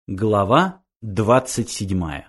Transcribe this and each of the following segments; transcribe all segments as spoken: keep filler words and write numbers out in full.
Глава двадцать седьмая.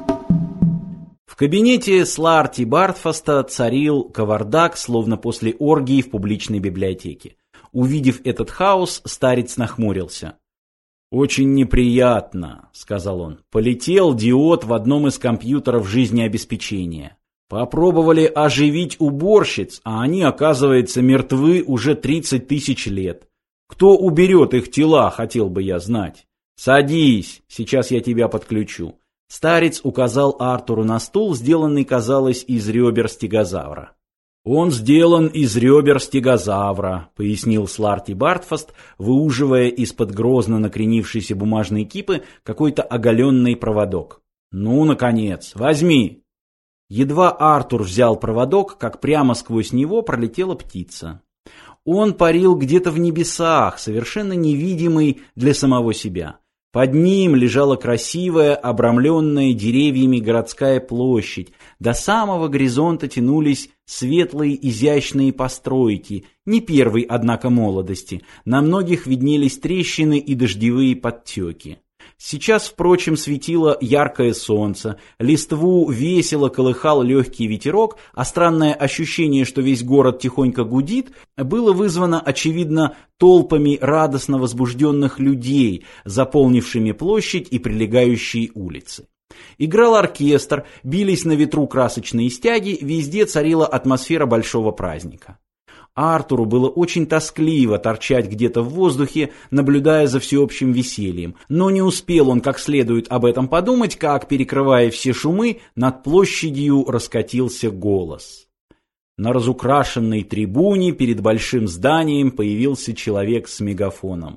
В кабинете Слаарти Бартфаста царил кавардак, словно после оргии в публичной библиотеке. Увидев этот хаос, старец нахмурился. «Очень неприятно», — сказал он. «Полетел диод в одном из компьютеров жизнеобеспечения. Попробовали оживить уборщиц, а они, оказывается, мертвы уже тридцать тысяч лет. Кто уберет их тела, хотел бы я знать. «Садись, сейчас я тебя подключу». Старец указал Артуру на стул, сделанный, казалось, из ребер стегозавра. «Он сделан из ребер стегозавра», — пояснил Слаарти Бартфаст, выуживая из-под грозно накренившейся бумажной кипы какой-то оголенный проводок. «Ну, наконец, возьми». Едва Артур взял проводок, как прямо сквозь него пролетела птица. Он парил где-то в небесах, совершенно невидимый для самого себя. Под ним лежала красивая, обрамленная деревьями городская площадь. До самого горизонта тянулись светлые изящные постройки, не первой, однако, молодости. На многих виднелись трещины и дождевые подтеки. Сейчас, впрочем, светило яркое солнце, листву весело колыхал легкий ветерок, а странное ощущение, что весь город тихонько гудит, было вызвано, очевидно, толпами радостно возбужденных людей, заполнившими площадь и прилегающие улицы. Играл оркестр, бились на ветру красочные стяги, везде царила атмосфера большого праздника. Артуру было очень тоскливо торчать где-то в воздухе, наблюдая за всеобщим весельем, но не успел он как следует об этом подумать, как, перекрывая все шумы, над площадью раскатился голос. На разукрашенной трибуне перед большим зданием появился человек с мегафоном.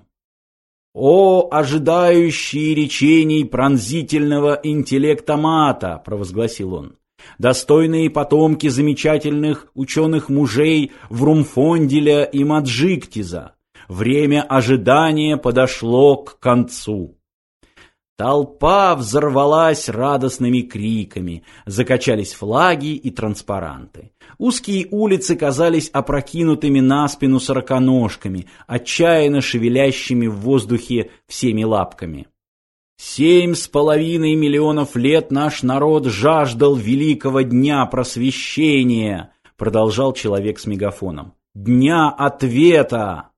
«О, ожидающие речений пронзительного интеллектомата!» — провозгласил он. «Достойные потомки замечательных ученых-мужей Врумфонделя и Маджиктиза! Время ожидания подошло к концу!» Толпа взорвалась радостными криками, закачались флаги и транспаранты. Узкие улицы казались опрокинутыми на спину сороконожками, отчаянно шевелящими в воздухе всеми лапками. «Семь с половиной миллионов лет наш народ жаждал великого дня просвещения», продолжал человек с мегафоном. «Дня ответа!»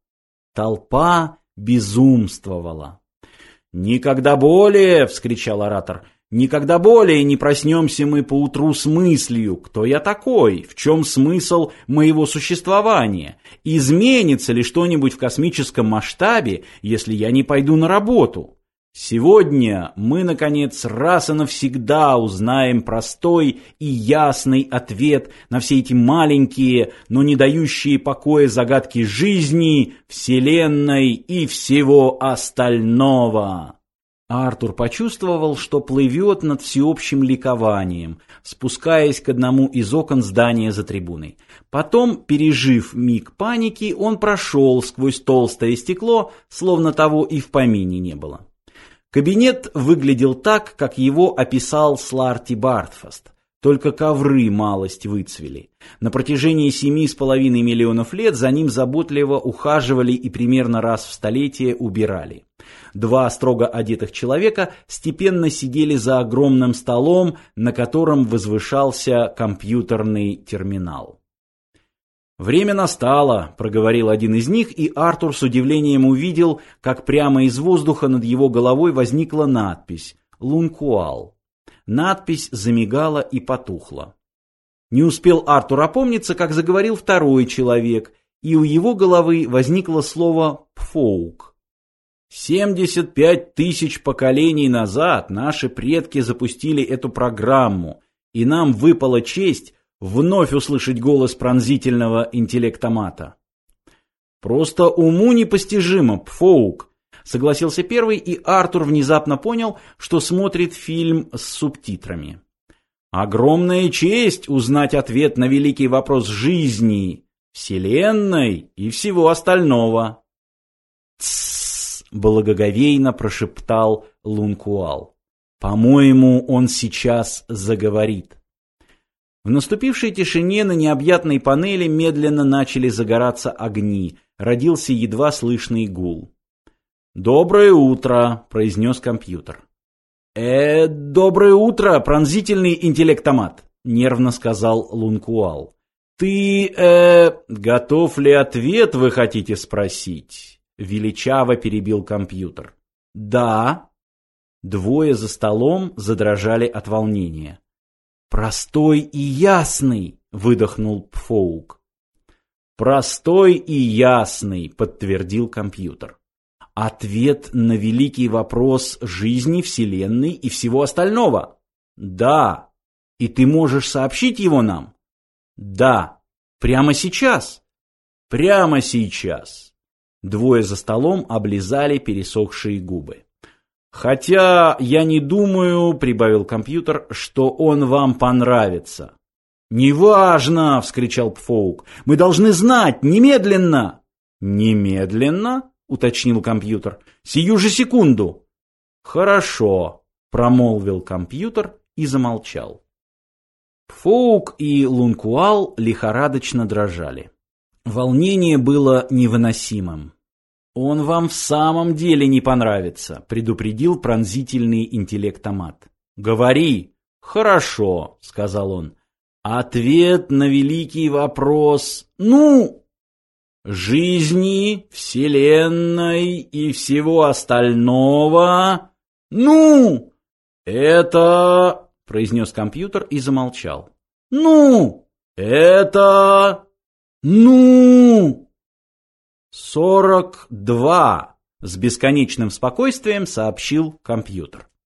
Толпа безумствовала. «Никогда более!» — вскричал оратор. «Никогда более не проснемся мы поутру с мыслью, кто я такой, в чем смысл моего существования, изменится ли что-нибудь в космическом масштабе, если я не пойду на работу. Сегодня мы, наконец, раз и навсегда узнаем простой и ясный ответ на все эти маленькие, но не дающие покоя загадки жизни, Вселенной и всего остального». Артур почувствовал, что плывет над всеобщим ликованием, спускаясь к одному из окон здания за трибуной. Потом, пережив миг паники, он прошел сквозь толстое стекло, словно того и в помине не было. Кабинет выглядел так, как его описал Слаарти Бартфаст. Только ковры малость выцвели. На протяжении семи с половиной миллионов лет за ним заботливо ухаживали и примерно раз в столетие убирали. Два строго одетых человека степенно сидели за огромным столом, на котором возвышался компьютерный терминал. «Время настало», — проговорил один из них, и Артур с удивлением увидел, как прямо из воздуха над его головой возникла надпись «Лункуал». Надпись замигала и потухла. Не успел Артур опомниться, как заговорил второй человек, и у его головы возникло слово «пфоук». «Семьдесят пять тысяч поколений назад наши предки запустили эту программу, и нам выпала честь вновь услышать голос пронзительного интеллектомата». «Просто уму непостижимо, Пфоук», — согласился первый, и Артур внезапно понял, что смотрит фильм с субтитрами. «Огромная честь узнать ответ на великий вопрос жизни, Вселенной и всего остального». «Тссс», — благоговейно прошептал Лункуал. «По-моему, он сейчас заговорит». В наступившей тишине на необъятной панели медленно начали загораться огни, родился едва слышный гул. «Доброе утро», — произнес компьютер. «Э, доброе утро, пронзительный интеллектомат», — нервно сказал Лункуал. «Ты, э, готов ли ответ, вы хотите спросить?» — величаво перебил компьютер. «Да». Двое за столом задрожали от волнения. «Простой и ясный», — выдохнул Пфоук. «Простой и ясный», — подтвердил компьютер. «Ответ на великий вопрос жизни, Вселенной и всего остального?» «Да». «И ты можешь сообщить его нам?» «Да». «Прямо сейчас?» «Прямо сейчас». Двое за столом облизали пересохшие губы. «Хотя я не думаю, — прибавил компьютер, — что он вам понравится». «Неважно!» — вскричал Пфоук. «Мы должны знать! Немедленно!» «Немедленно?» — уточнил компьютер. «Сию же секунду!» «Хорошо!» — промолвил компьютер и замолчал. Пфоук и Лункуал лихорадочно дрожали. Волнение было невыносимым. «Он вам в самом деле не понравится», — предупредил пронзительный интеллектомат. «Говори». «Хорошо», — сказал он. «Ответ на великий вопрос, ну, жизни, Вселенной и всего остального, ну, это...» — произнес компьютер и замолчал. «Ну, это... ну...» «Сорок два», — с бесконечным спокойствием сообщил компьютер.